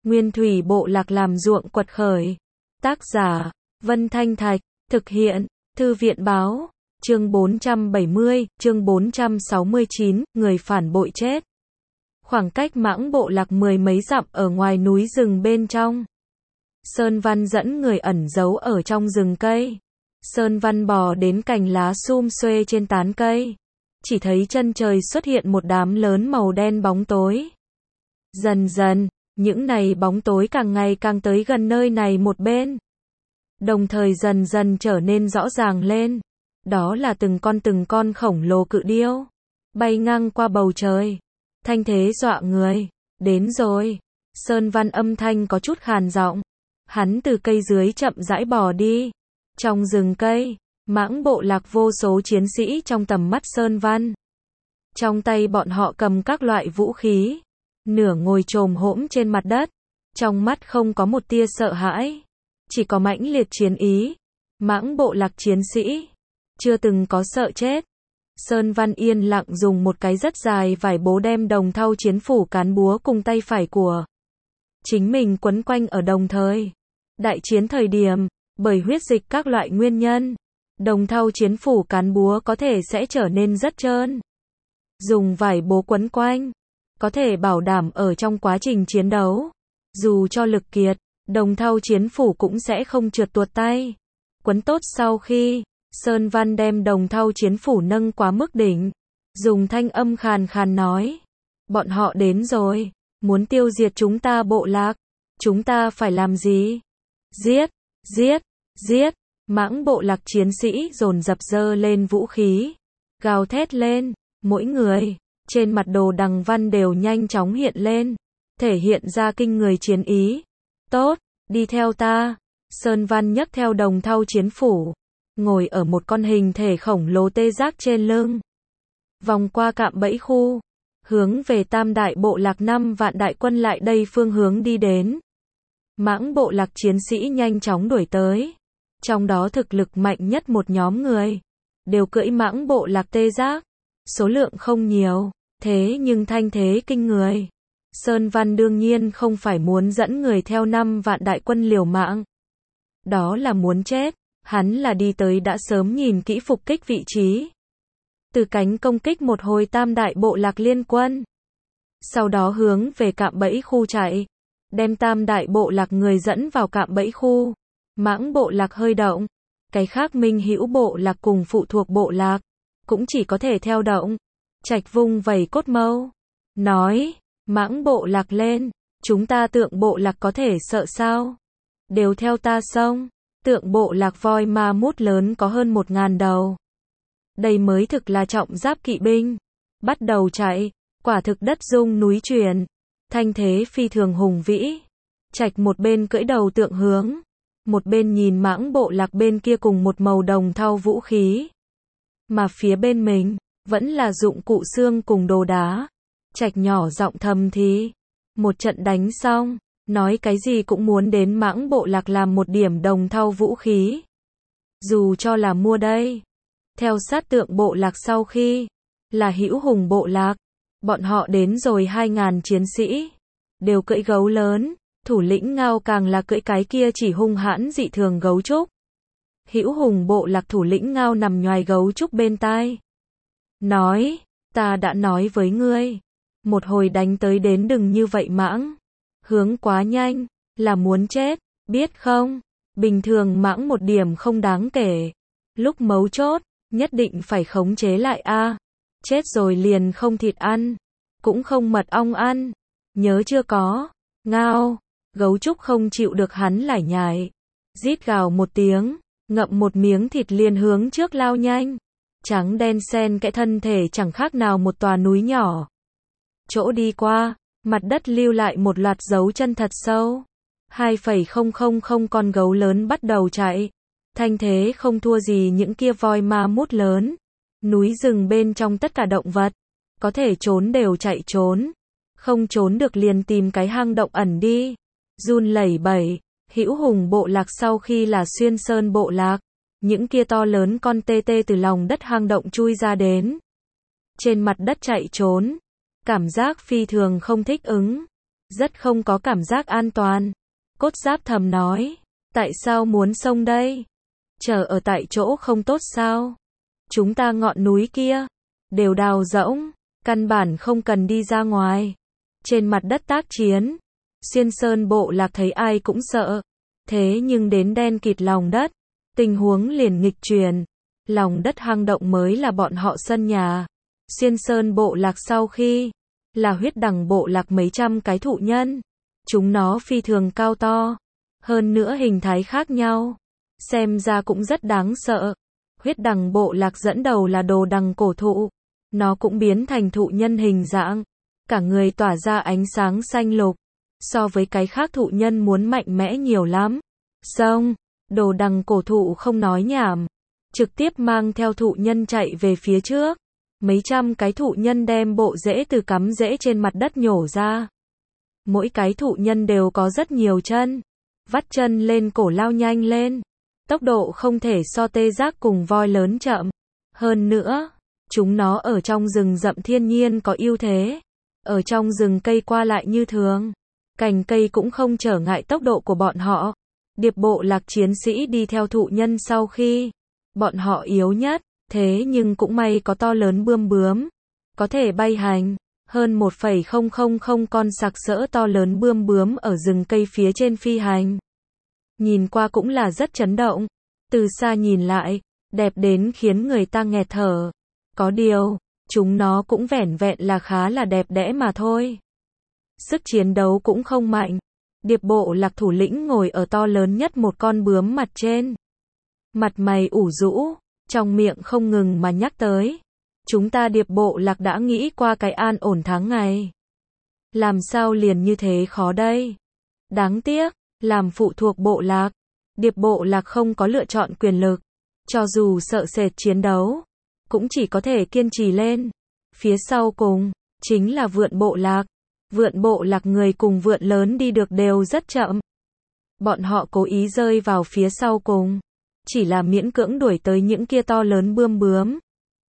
Nguyên thủy bộ lạc làm ruộng quật khởi. Tác giả, Vân Thanh Thạch, thực hiện, Thư viện báo, chương 470, chương 469, người phản bội chết. Khoảng cách Mãng bộ lạc 10 mấy dặm ở ngoài núi rừng bên trong. Sơn Văn dẫn người ẩn giấu ở trong rừng cây. Sơn Văn bò đến cành lá sum xuê trên tán cây. Chỉ thấy chân trời xuất hiện một đám lớn màu đen bóng tối. Dần dần, những này bóng tối càng ngày càng tới gần nơi này một bên. Đồng thời dần dần trở nên rõ ràng lên. Đó là từng con khổng lồ cự điêu. Bay ngang qua bầu trời. Thanh thế dọa người. Đến rồi. Sơn Văn âm thanh có chút khàn giọng. Hắn từ cây dưới chậm rãi bò đi. Trong rừng cây, Mãng bộ lạc vô số chiến sĩ trong tầm mắt Sơn Văn. Trong tay bọn họ cầm các loại vũ khí. Nửa ngồi chồm hổm trên mặt đất. Trong mắt không có một tia sợ hãi. Chỉ có mãnh liệt chiến ý. Mãng bộ lạc chiến sĩ. Chưa từng có sợ chết. Sơn Văn yên lặng dùng một cái rất dài vải bố đem đồng thau chiến phủ cán búa cùng tay phải của chính mình quấn quanh ở đồng thời. Đại chiến thời điểm, bởi huyết dịch các loại nguyên nhân, đồng thau chiến phủ cán búa có thể sẽ trở nên rất trơn. Dùng vải bố quấn quanh, có thể bảo đảm ở trong quá trình chiến đấu, dù cho lực kiệt, đồng thau chiến phủ cũng sẽ không trượt tuột tay. Quấn tốt sau khi, Sơn Văn đem đồng thau chiến phủ nâng quá mức đỉnh, dùng thanh âm khàn khàn nói. Bọn họ đến rồi, muốn tiêu diệt chúng ta bộ lạc, chúng ta phải làm gì? Giết, giết, giết, Mãng bộ lạc chiến sĩ dồn dập giơ lên vũ khí, gào thét lên, mỗi người, trên mặt đồ đằng văn đều nhanh chóng hiện lên, thể hiện ra kinh người chiến ý. Tốt, đi theo ta. Sơn Văn nhấc theo đồng thau chiến phủ, ngồi ở một con hình thể khổng lồ tê giác trên lưng. Vòng qua cạm bẫy khu, hướng về Tam đại bộ lạc 5 vạn đại quân lại đây phương hướng đi đến. Mãng bộ lạc chiến sĩ nhanh chóng đuổi tới. Trong đó thực lực mạnh nhất một nhóm người, đều cưỡi Mãng bộ lạc tê giác. Số lượng không nhiều, thế nhưng thanh thế kinh người. Sơn Văn đương nhiên không phải muốn dẫn người theo 5 vạn đại quân liều mạng. Đó là muốn chết. Hắn là đi tới đã sớm nhìn kỹ phục kích vị trí. Từ cánh công kích một hồi Tam đại bộ lạc liên quân. Sau đó hướng về cạm bẫy khu chạy. Đem Tam đại bộ lạc người dẫn vào cạm bẫy khu. Mãng bộ lạc hơi động. Cái khác Minh Hữu bộ lạc cùng phụ thuộc bộ lạc. Cũng chỉ có thể theo động. Trạch vung vẩy cốt mâu. Nói, Mãng bộ lạc lên. Chúng ta Tượng bộ lạc có thể sợ sao? Đều theo ta xông. Tượng bộ lạc voi ma mút lớn có hơn 1000 đầu. Đây mới thực là trọng giáp kỵ binh. Bắt đầu chạy, quả thực đất rung núi chuyển. Thanh thế phi thường hùng vĩ. Trạch một bên cưỡi đầu tượng hướng, một bên nhìn Mãng bộ lạc bên kia cùng một màu đồng thau vũ khí. Mà phía bên mình, vẫn là dụng cụ xương cùng đồ đá. Trạch nhỏ giọng thầm thì. Một trận đánh xong. Nói cái gì cũng muốn đến Mãng bộ lạc làm một điểm đồng thau vũ khí. Dù cho là mua đây. Theo sát Tượng bộ lạc sau khi là Hữu Hùng bộ lạc, bọn họ đến rồi 2000 chiến sĩ, đều cưỡi gấu lớn, thủ lĩnh Ngao càng là cưỡi cái kia chỉ hung hãn dị thường gấu trúc. Hữu Hùng bộ lạc thủ lĩnh Ngao nằm nhoài gấu trúc bên tai. Nói, ta đã nói với ngươi, một hồi đánh tới đến đừng như vậy Mãng. Hướng quá nhanh, là muốn chết, biết không? Bình thường Mãng một điểm không đáng kể. Lúc mấu chốt, nhất định phải khống chế lại a. Chết rồi liền không thịt ăn, cũng không mật ong ăn. Nhớ chưa có? Ngao, gấu trúc không chịu được hắn lải nhải. Rít gào một tiếng, ngậm một miếng thịt liền hướng trước lao nhanh. Trắng đen xen kẽ thân thể chẳng khác nào một tòa núi nhỏ. Chỗ đi qua, mặt đất lưu lại một loạt dấu chân thật sâu. 2,000 con gấu lớn bắt đầu chạy. Thanh thế không thua gì những kia voi ma mút lớn. Núi rừng bên trong tất cả động vật. Có thể trốn đều chạy trốn. Không trốn được liền tìm cái hang động ẩn đi. Run lẩy bẩy. Hữu Hùng bộ lạc sau khi là Xuyên Sơn bộ lạc. Những kia to lớn con tê tê từ lòng đất hang động chui ra đến. Trên mặt đất chạy trốn. Cảm giác phi thường không thích ứng. rất không có cảm giác an toàn. Cốt Giáp thầm nói, tại sao muốn xông đây? Chờ ở tại chỗ không tốt sao? Chúng ta ngọn núi kia đều đào rỗng, căn bản không cần đi ra ngoài. Trên mặt đất tác chiến, Xuyên Sơn bộ lạc thấy ai cũng sợ. Thế nhưng đến đen kịt lòng đất, tình huống liền nghịch chuyển. Lòng đất hang động mới là bọn họ sân nhà. Xuyên Sơn bộ lạc sau khi là huyết đằng bộ lạc mấy trăm cái thụ nhân. Chúng nó phi thường cao to, hơn nữa hình thái khác nhau, xem ra cũng rất đáng sợ. Huyết đằng bộ lạc dẫn đầu là đồ đằng cổ thụ, nó cũng biến thành thụ nhân hình dạng, cả người tỏa ra ánh sáng xanh lục, so với cái khác thụ nhân muốn mạnh mẽ nhiều lắm. Xong, đồ đằng cổ thụ không nói nhảm, trực tiếp mang theo thụ nhân chạy về phía trước. Mấy trăm cái thụ nhân đem bộ rễ từ cắm rễ trên mặt đất nhổ ra. Mỗi cái thụ nhân đều có rất nhiều chân, vắt chân lên cổ lao nhanh lên. Tốc độ không thể so tê giác cùng voi lớn chậm. Hơn nữa, chúng nó ở trong rừng rậm thiên nhiên có ưu thế. Ở trong rừng cây qua lại như thường, cành cây cũng không trở ngại tốc độ của bọn họ. Điệp bộ lạc chiến sĩ đi theo thụ nhân sau khi bọn họ yếu nhất, thế nhưng cũng may có to lớn bươm bướm, có thể bay hành. Hơn 1,000 con sặc sỡ to lớn bươm bướm ở rừng cây phía trên phi hành. Nhìn qua cũng là rất chấn động. Từ xa nhìn lại, đẹp đến khiến người ta nghẹt thở. Có điều, chúng nó cũng vẻn vẹn là khá là đẹp đẽ mà thôi. Sức chiến đấu cũng không mạnh. Điệp bộ lạc thủ lĩnh ngồi ở to lớn nhất một con bướm mặt trên. Mặt mày ủ rũ, trong miệng không ngừng mà nhắc tới. Chúng ta điệp bộ lạc đã nghĩ qua cái an ổn tháng ngày. Làm sao liền như thế khó đây? Đáng tiếc, làm phụ thuộc bộ lạc, điệp bộ lạc không có lựa chọn quyền lực. Cho dù sợ sệt chiến đấu, cũng chỉ có thể kiên trì lên. Phía sau cùng, chính là vượn bộ lạc. Vượn bộ lạc người cùng vượn lớn đi được đều rất chậm. Bọn họ cố ý rơi vào phía sau cùng, chỉ là miễn cưỡng đuổi tới những kia to lớn bươm bướm.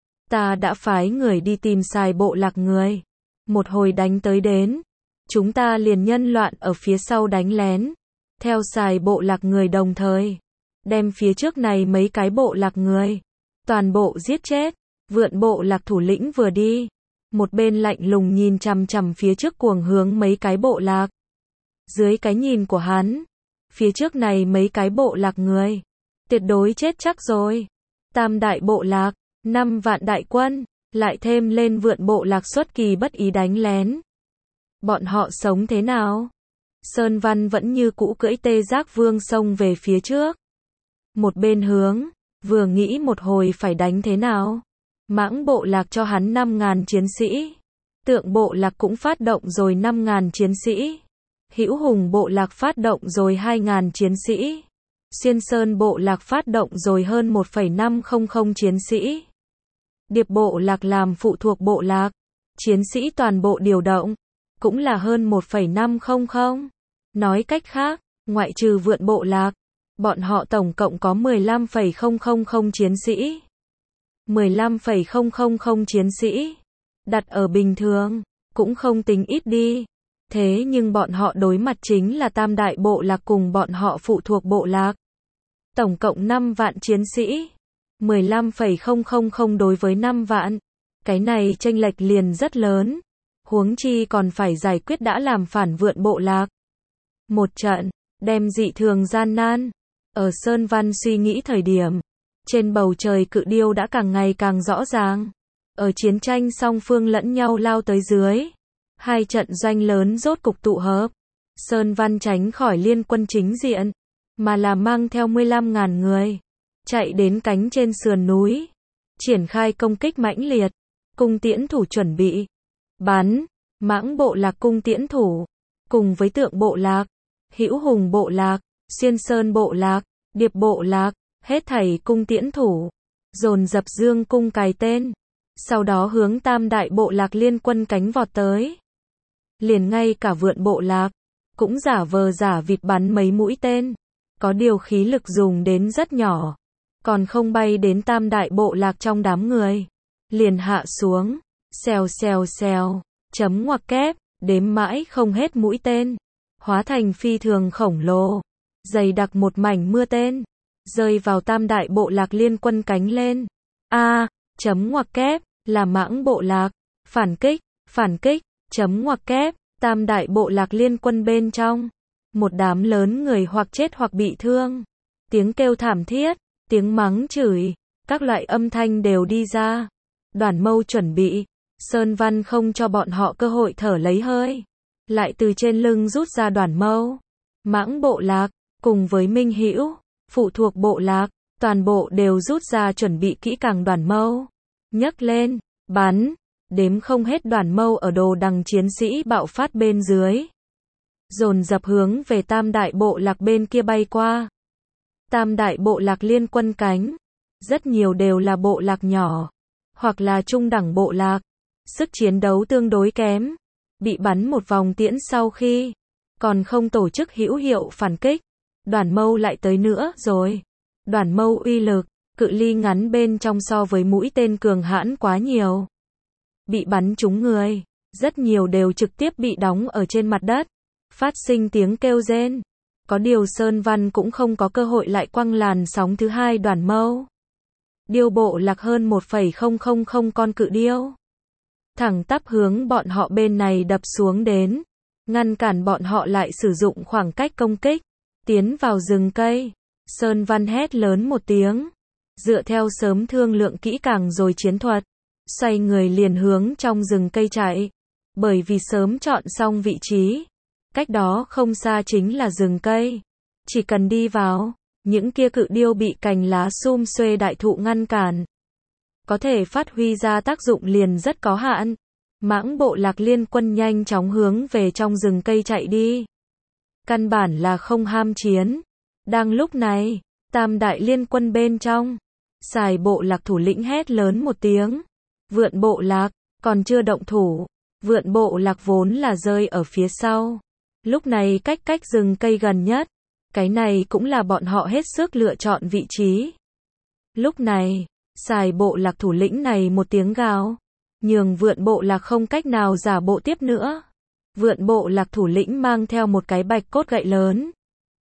Ta đã phái người đi tìm xài bộ lạc người. Một hồi đánh tới đến, chúng ta liền nhân loạn ở phía sau đánh lén. Theo xài bộ lạc người đồng thời, đem phía trước này mấy cái bộ lạc người toàn bộ giết chết. Vượn bộ lạc thủ lĩnh vừa đi, một bên lạnh lùng nhìn chằm chằm phía trước cuồng hướng mấy cái bộ lạc. Dưới cái nhìn của hắn, phía trước này mấy cái bộ lạc người tuyệt đối chết chắc rồi. Tam đại bộ lạc, 5 vạn đại quân, lại thêm lên vượn bộ lạc xuất kỳ bất ý đánh lén. Bọn họ sống thế nào? Sơn Văn vẫn như cũ cưỡi tê giác vương xông về phía trước. Một bên hướng, vừa nghĩ một hồi phải đánh thế nào. Mãng bộ lạc cho hắn 5.000 chiến sĩ. Tượng bộ lạc cũng phát động rồi 5.000 chiến sĩ. Hữu Hùng bộ lạc phát động rồi 2.000 chiến sĩ. Xuyên Sơn bộ lạc phát động rồi hơn 1,500 chiến sĩ. Điệp bộ lạc làm phụ thuộc bộ lạc, chiến sĩ toàn bộ điều động, cũng là hơn 1,500. Nói cách khác, ngoại trừ vượn bộ lạc, bọn họ tổng cộng có 15,000 chiến sĩ. 15,000 chiến sĩ, đặt ở bình thường, cũng không tính ít đi. Thế nhưng bọn họ đối mặt chính là tam đại bộ lạc cùng bọn họ phụ thuộc bộ lạc. Tổng cộng 5 vạn chiến sĩ. 15,000 đối với 5 vạn. Cái này chênh lệch liền rất lớn. Huống chi còn phải giải quyết đã làm phản vượn bộ lạc. Một trận, đem dị thường gian nan. Ở Sơn Văn suy nghĩ thời điểm, trên bầu trời cự điêu đã càng ngày càng rõ ràng. Ở chiến tranh song phương lẫn nhau lao tới dưới. Hai trận doanh lớn rốt cục tụ hợp. Sơn Văn tránh khỏi liên quân chính diện, mà là mang theo 15.000 người. Chạy đến cánh trên sườn núi. Triển khai công kích mãnh liệt. Cung tiễn thủ chuẩn bị. Bắn. Mãng bộ lạc cung tiễn thủ. Cùng với tượng bộ lạc. Hữu Hùng bộ lạc. Xuyên Sơn bộ lạc. Điệp bộ lạc. Hết thảy cung tiễn thủ. Dồn dập dương cung cài tên. Sau đó hướng tam đại bộ lạc liên quân cánh vọt tới. Liền ngay cả vượn bộ lạc cũng giả vờ giả vịt bắn mấy mũi tên. Có điều khí lực dùng đến rất nhỏ. Còn không bay đến tam đại bộ lạc trong đám người. Liền hạ xuống. Xèo xèo xèo. Chấm ngoặc kép. đếm mãi không hết mũi tên, hóa thành phi thường khổng lồ, dày đặc một mảnh mưa tên, rơi vào tam đại bộ lạc liên quân cánh lên. Chấm ngoặc kép, là Mãng bộ lạc, phản kích, chấm ngoặc kép, tam đại bộ lạc liên quân bên trong. Một đám lớn người hoặc chết hoặc bị thương. Tiếng kêu thảm thiết, tiếng mắng chửi, các loại âm thanh đều đi ra. Đoàn Mâu chuẩn bị, Sơn Văn không cho bọn họ cơ hội thở lấy hơi. Lại từ trên lưng rút ra Đoàn Mâu. Mãng bộ lạc, cùng với Minh Hữu, phụ thuộc bộ lạc, toàn bộ đều rút ra chuẩn bị kỹ càng Đoàn Mâu. Nhấc lên, bắn, đếm không hết Đoàn Mâu ở đồ đằng chiến sĩ bạo phát bên dưới. Dồn dập hướng về tam đại bộ lạc bên kia bay qua. Tam đại bộ lạc liên quân cánh, rất nhiều đều là bộ lạc nhỏ, hoặc là trung đẳng bộ lạc, sức chiến đấu tương đối kém, bị bắn một vòng tiễn sau khi, còn không tổ chức hữu hiệu phản kích, Đoàn Mâu lại tới nữa rồi. Đoàn Mâu uy lực, cự ly ngắn bên trong so với mũi tên cường hãn quá nhiều. Bị bắn trúng người, rất nhiều đều trực tiếp bị đóng ở trên mặt đất, phát sinh tiếng kêu rên. Có điều Sơn Văn cũng không có cơ hội lại quăng làn sóng thứ hai Đoàn Mâu. Điêu bộ lạc hơn 1,000 con cự điêu. Thẳng tắp hướng bọn họ bên này đập xuống đến, ngăn cản bọn họ lại sử dụng khoảng cách công kích, tiến vào rừng cây. Sơn Văn hét lớn một tiếng, dựa theo sớm thương lượng kỹ càng rồi chiến thuật, xoay người liền hướng trong rừng cây chạy, bởi vì sớm chọn xong vị trí. Cách đó không xa chính là rừng cây. Chỉ cần đi vào, những kia cự điêu bị cành lá sum xuê đại thụ ngăn cản, có thể phát huy ra tác dụng liền rất có hạn. Mãng bộ lạc liên quân nhanh chóng hướng về trong rừng cây chạy đi. Căn bản là không ham chiến. Đang lúc này, tam đại liên quân bên trong, Sài bộ lạc thủ lĩnh hét lớn một tiếng. Vượn bộ lạc, còn chưa động thủ. Vượn bộ lạc vốn là rơi ở phía sau. Lúc này cách rừng cây gần nhất. Cái này cũng là bọn họ hết sức lựa chọn vị trí. Lúc này, Sài bộ lạc thủ lĩnh này một tiếng gào, nhường vượn bộ lạc không cách nào giả bộ tiếp nữa. Vượn bộ lạc thủ lĩnh mang theo một cái bạch cốt gậy lớn,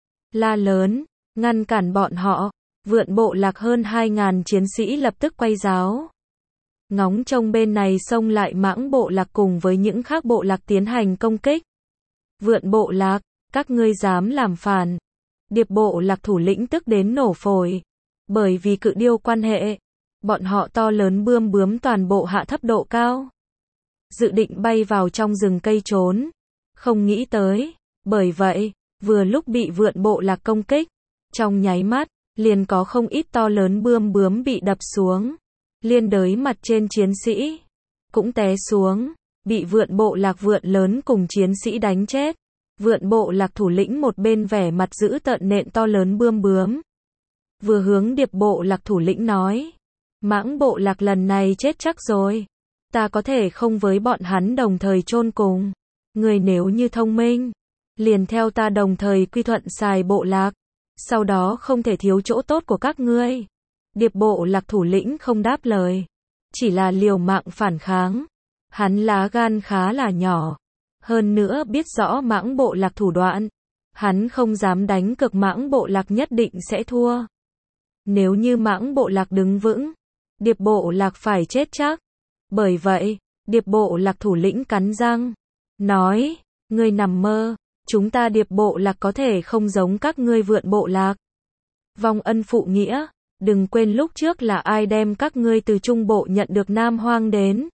la lớn, ngăn cản bọn họ. Vượn bộ lạc hơn 2.000 chiến sĩ lập tức quay giáo, ngóng trông bên này xông lại Mãng bộ lạc cùng với những khác bộ lạc tiến hành công kích. Vượn bộ lạc, các ngươi dám làm phản. Điệp bộ lạc thủ lĩnh tức đến nổ phổi. Bởi vì cự điêu quan hệ, bọn họ to lớn bươm bướm toàn bộ hạ thấp độ cao, dự định bay vào trong rừng cây trốn. Không nghĩ tới, bởi vậy, vừa lúc bị vượn bộ lạc công kích, trong nháy mắt, liền có không ít to lớn bươm bướm bị đập xuống. Liên đới mặt trên chiến sĩ cũng té xuống, bị vượn bộ lạc vượn lớn cùng chiến sĩ đánh chết. Vượn bộ lạc thủ lĩnh một bên vẻ mặt dữ tợn nện to lớn bươm bướm, vừa hướng điệp bộ lạc thủ lĩnh nói, Mãng bộ lạc lần này chết chắc rồi, ta có thể không với bọn hắn đồng thời chôn cùng. Người nếu như thông minh, liền theo ta đồng thời quy thuận Sài bộ lạc, sau đó không thể thiếu chỗ tốt của các ngươi. Điệp bộ lạc thủ lĩnh không đáp lời, chỉ là liều mạng phản kháng. Hắn lá gan khá là nhỏ, hơn nữa biết rõ Mãng bộ lạc thủ đoạn, hắn không dám đánh cược Mãng bộ lạc nhất định sẽ thua. Nếu như Mãng bộ lạc đứng vững, điệp bộ lạc phải chết chắc. Bởi vậy, điệp bộ lạc thủ lĩnh cắn răng, nói, ngươi nằm mơ, chúng ta điệp bộ lạc có thể không giống các ngươi vượn bộ lạc. Vong ân phụ nghĩa, đừng quên lúc trước là ai đem các ngươi từ Trung Bộ nhận được Nam Hoang đến.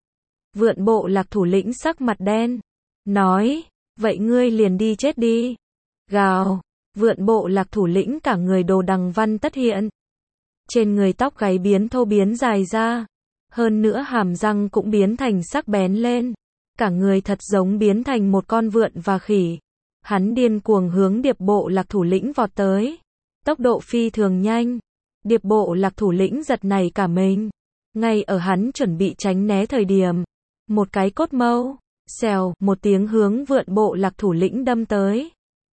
Vượn bộ lạc thủ lĩnh sắc mặt đen, nói, vậy ngươi liền đi chết đi. Gào, vượn bộ lạc thủ lĩnh cả người đồ đằng văn tất hiện. Trên người tóc gáy biến thô biến dài ra, hơn nữa hàm răng cũng biến thành sắc bén lên. Cả người thật giống biến thành một con vượn và khỉ. Hắn điên cuồng hướng điệp bộ lạc thủ lĩnh vọt tới. Tốc độ phi thường nhanh. Điệp bộ lạc thủ lĩnh giật nảy cả mình. Ngay ở hắn chuẩn bị tránh né thời điểm, một cái cốt mâu, xèo, một tiếng hướng vượn bộ lạc thủ lĩnh đâm tới.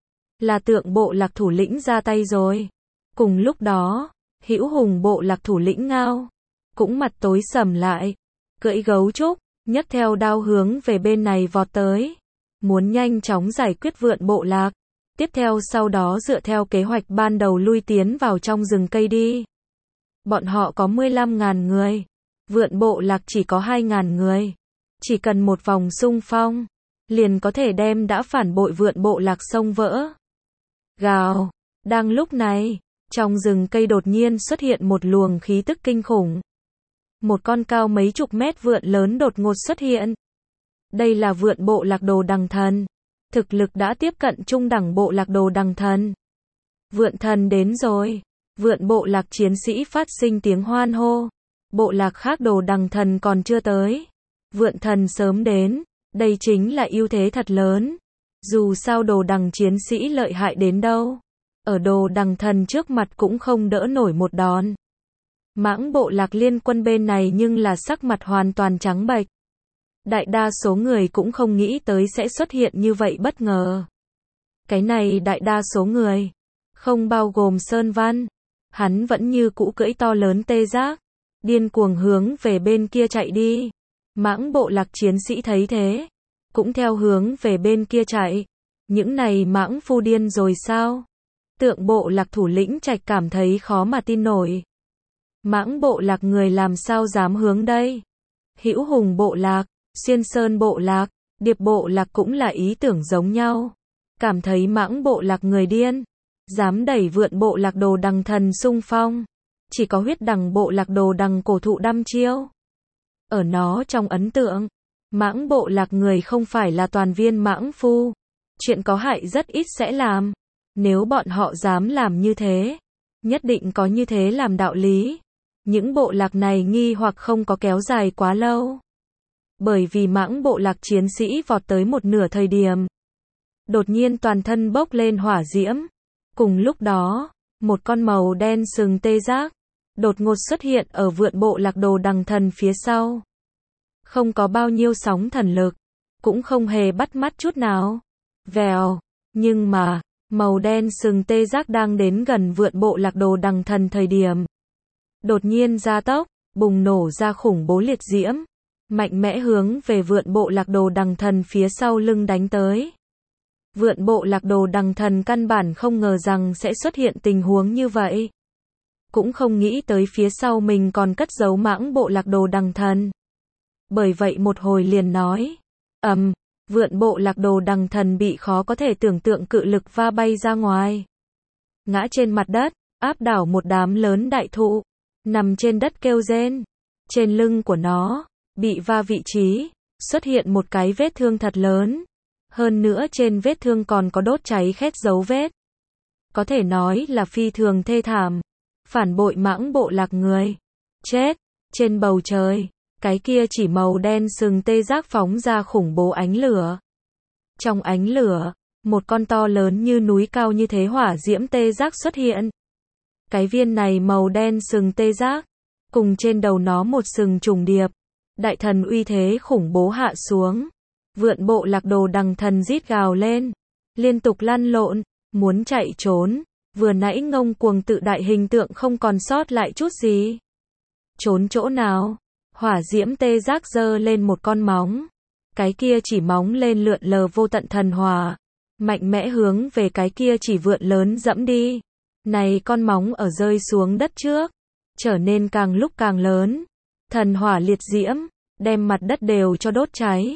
Là Tượng bộ lạc thủ lĩnh ra tay rồi. Cùng lúc đó, Hữu Hùng bộ lạc thủ lĩnh Ngao cũng mặt tối sầm lại, cưỡi gấu trúc, nhấc theo đao hướng về bên này vọt tới. muốn nhanh chóng giải quyết vượn bộ lạc. Tiếp theo sau đó dựa theo kế hoạch ban đầu lui tiến vào trong rừng cây đi. Bọn họ có 15.000 người. Vượn bộ lạc chỉ có 2.000 người. Chỉ cần một vòng xung phong, liền có thể đem đã phản bội vượn bộ lạc xông vỡ. Gào. Đang lúc này, trong rừng cây đột nhiên xuất hiện một luồng khí tức kinh khủng. Một con cao mấy chục mét vượn lớn đột ngột xuất hiện. Đây là vượn bộ lạc Đồ Đằng Thần. Thực lực đã tiếp cận trung đẳng bộ lạc Đồ Đằng Thần. Vượn thần đến rồi. Vượn bộ lạc chiến sĩ phát sinh tiếng hoan hô. Bộ lạc khác Đồ Đằng Thần còn chưa tới. Vượn thần sớm đến. Đây chính là ưu thế thật lớn. Dù sao Đồ Đằng chiến sĩ lợi hại đến đâu, ở Đồ Đằng Thần trước mặt cũng không đỡ nổi một đòn. Mãng bộ lạc liên quân bên này nhưng là sắc mặt hoàn toàn trắng bệch. Đại đa số người cũng không nghĩ tới sẽ xuất hiện như vậy bất ngờ. Cái này đại đa số người, không bao gồm Sơn Văn, hắn vẫn như cũ cưỡi to lớn tê giác, điên cuồng hướng về bên kia chạy đi. Mãng bộ lạc chiến sĩ thấy thế, cũng theo hướng về bên kia chạy. Những này mãng phu điên rồi sao? Tượng bộ lạc thủ lĩnh Trạch cảm thấy khó mà tin nổi. Mãng bộ lạc người làm sao dám hướng đây? Hữu Hùng bộ lạc, Xuyên Sơn bộ lạc, Điệp bộ lạc cũng là ý tưởng giống nhau. Cảm thấy mãng bộ lạc người điên, dám đẩy vượn bộ lạc Đồ Đằng Thần xung phong. Chỉ có huyết đằng bộ lạc Đồ Đằng cổ thụ đăm chiêu. Ở nó trong ấn tượng, mãng bộ lạc người không phải là toàn viên mãng phu. Chuyện có hại rất ít sẽ làm. Nếu bọn họ dám làm như thế, nhất định có như thế làm đạo lý. Những bộ lạc này nghi hoặc không có kéo dài quá lâu. Bởi vì mãng bộ lạc chiến sĩ vọt tới một nửa thời điểm, đột nhiên toàn thân bốc lên hỏa diễm. Cùng lúc đó, một con màu đen sừng tê giác đột ngột xuất hiện ở vượn bộ lạc Đồ Đằng Thần phía sau. Không có bao nhiêu sóng thần lực, cũng không hề bắt mắt chút nào. Vèo, nhưng mà, màu đen sừng tê giác đang đến gần vượn bộ lạc Đồ Đằng Thần thời điểm, đột nhiên gia tốc, bùng nổ ra khủng bố liệt diễm, mạnh mẽ hướng về vượn bộ lạc Đồ Đằng Thần phía sau lưng đánh tới. Vượn bộ lạc Đồ Đằng Thần căn bản không ngờ rằng sẽ xuất hiện tình huống như vậy. Cũng không nghĩ tới phía sau mình còn cất giấu mãng bộ lạc Đồ Đằng Thần. Bởi vậy một hồi liền nói, vượn bộ lạc Đồ Đằng Thần bị khó có thể tưởng tượng cự lực va bay ra ngoài. Ngã trên mặt đất, áp đảo một đám lớn đại thụ, nằm trên đất kêu rên. Trên lưng của nó, bị va vị trí, xuất hiện một cái vết thương thật lớn. Hơn nữa trên vết thương còn có đốt cháy khét dấu vết. Có thể nói là phi thường thê thảm. Phản bội mãng bộ lạc người. Chết. Trên bầu trời, cái kia chỉ màu đen sừng tê giác phóng ra khủng bố ánh lửa. Trong ánh lửa, một con to lớn như núi cao như thế hỏa diễm tê giác xuất hiện. Cái viên này màu đen sừng tê giác, cùng trên đầu nó một sừng trùng điệp. Đại thần uy thế khủng bố hạ xuống. Vượn bộ lạc Đồ Đằng Thần rít gào lên, liên tục lăn lộn, muốn chạy trốn. Vừa nãy ngông cuồng tự đại hình tượng không còn sót lại chút gì. Trốn chỗ nào? Hỏa diễm tê giác giơ lên một con móng. Cái kia chỉ móng lên lượn lờ vô tận thần hỏa, mạnh mẽ hướng về cái kia chỉ vượn lớn dẫm đi. Này con móng ở rơi xuống đất trước, trở nên càng lúc càng lớn. Thần hỏa liệt diễm, đem mặt đất đều cho đốt cháy.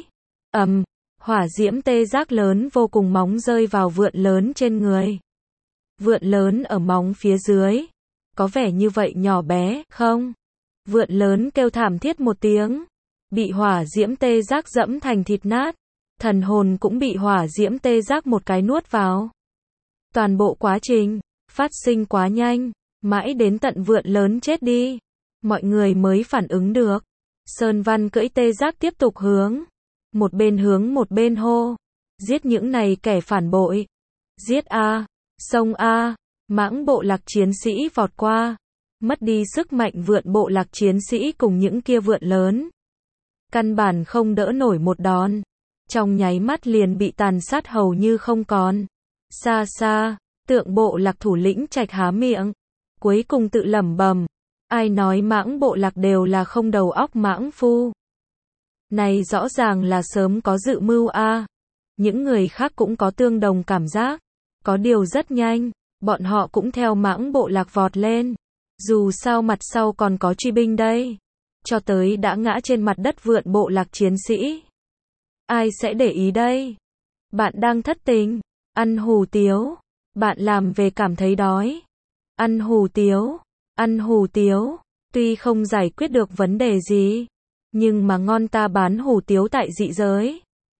Hỏa diễm tê giác lớn vô cùng móng rơi vào vượn lớn trên người. Vượn lớn ở móng phía dưới, có vẻ như vậy nhỏ bé, không? Vượn lớn kêu thảm thiết một tiếng, bị hỏa diễm tê giác dẫm thành thịt nát. Thần hồn cũng bị hỏa diễm tê giác một cái nuốt vào. Toàn bộ quá trình phát sinh quá nhanh, mãi đến tận vượn lớn chết đi, mọi người mới phản ứng được. Sơn Văn cưỡi tê giác tiếp tục hướng một bên hô, giết những này kẻ phản bội. Giết a, xông a. Mãng bộ lạc chiến sĩ vọt qua, mất đi sức mạnh vượn bộ lạc chiến sĩ cùng những kia vượn lớn. Căn bản không đỡ nổi một đòn, trong nháy mắt liền bị tàn sát hầu như không còn. Xa xa, tượng bộ lạc thủ lĩnh Trạch há miệng, cuối cùng tự lẩm bẩm, ai nói mãng bộ lạc đều là không đầu óc mãng phu. Này rõ ràng là sớm có dự mưu a. Những người khác cũng có tương đồng cảm giác. Có điều rất nhanh, bọn họ cũng theo mãng bộ lạc vọt lên. Dù sao mặt sau còn có truy binh đây. Cho tới đã ngã trên mặt đất vượn bộ lạc chiến sĩ. Ai sẽ để ý đây? Bạn đang thất tình, ăn hủ tiếu. Bạn làm về cảm thấy đói. Ăn hủ tiếu, ăn hủ tiếu. Tuy không giải quyết được vấn đề gì, nhưng mà ngon ta bán hủ tiếu tại dị giới.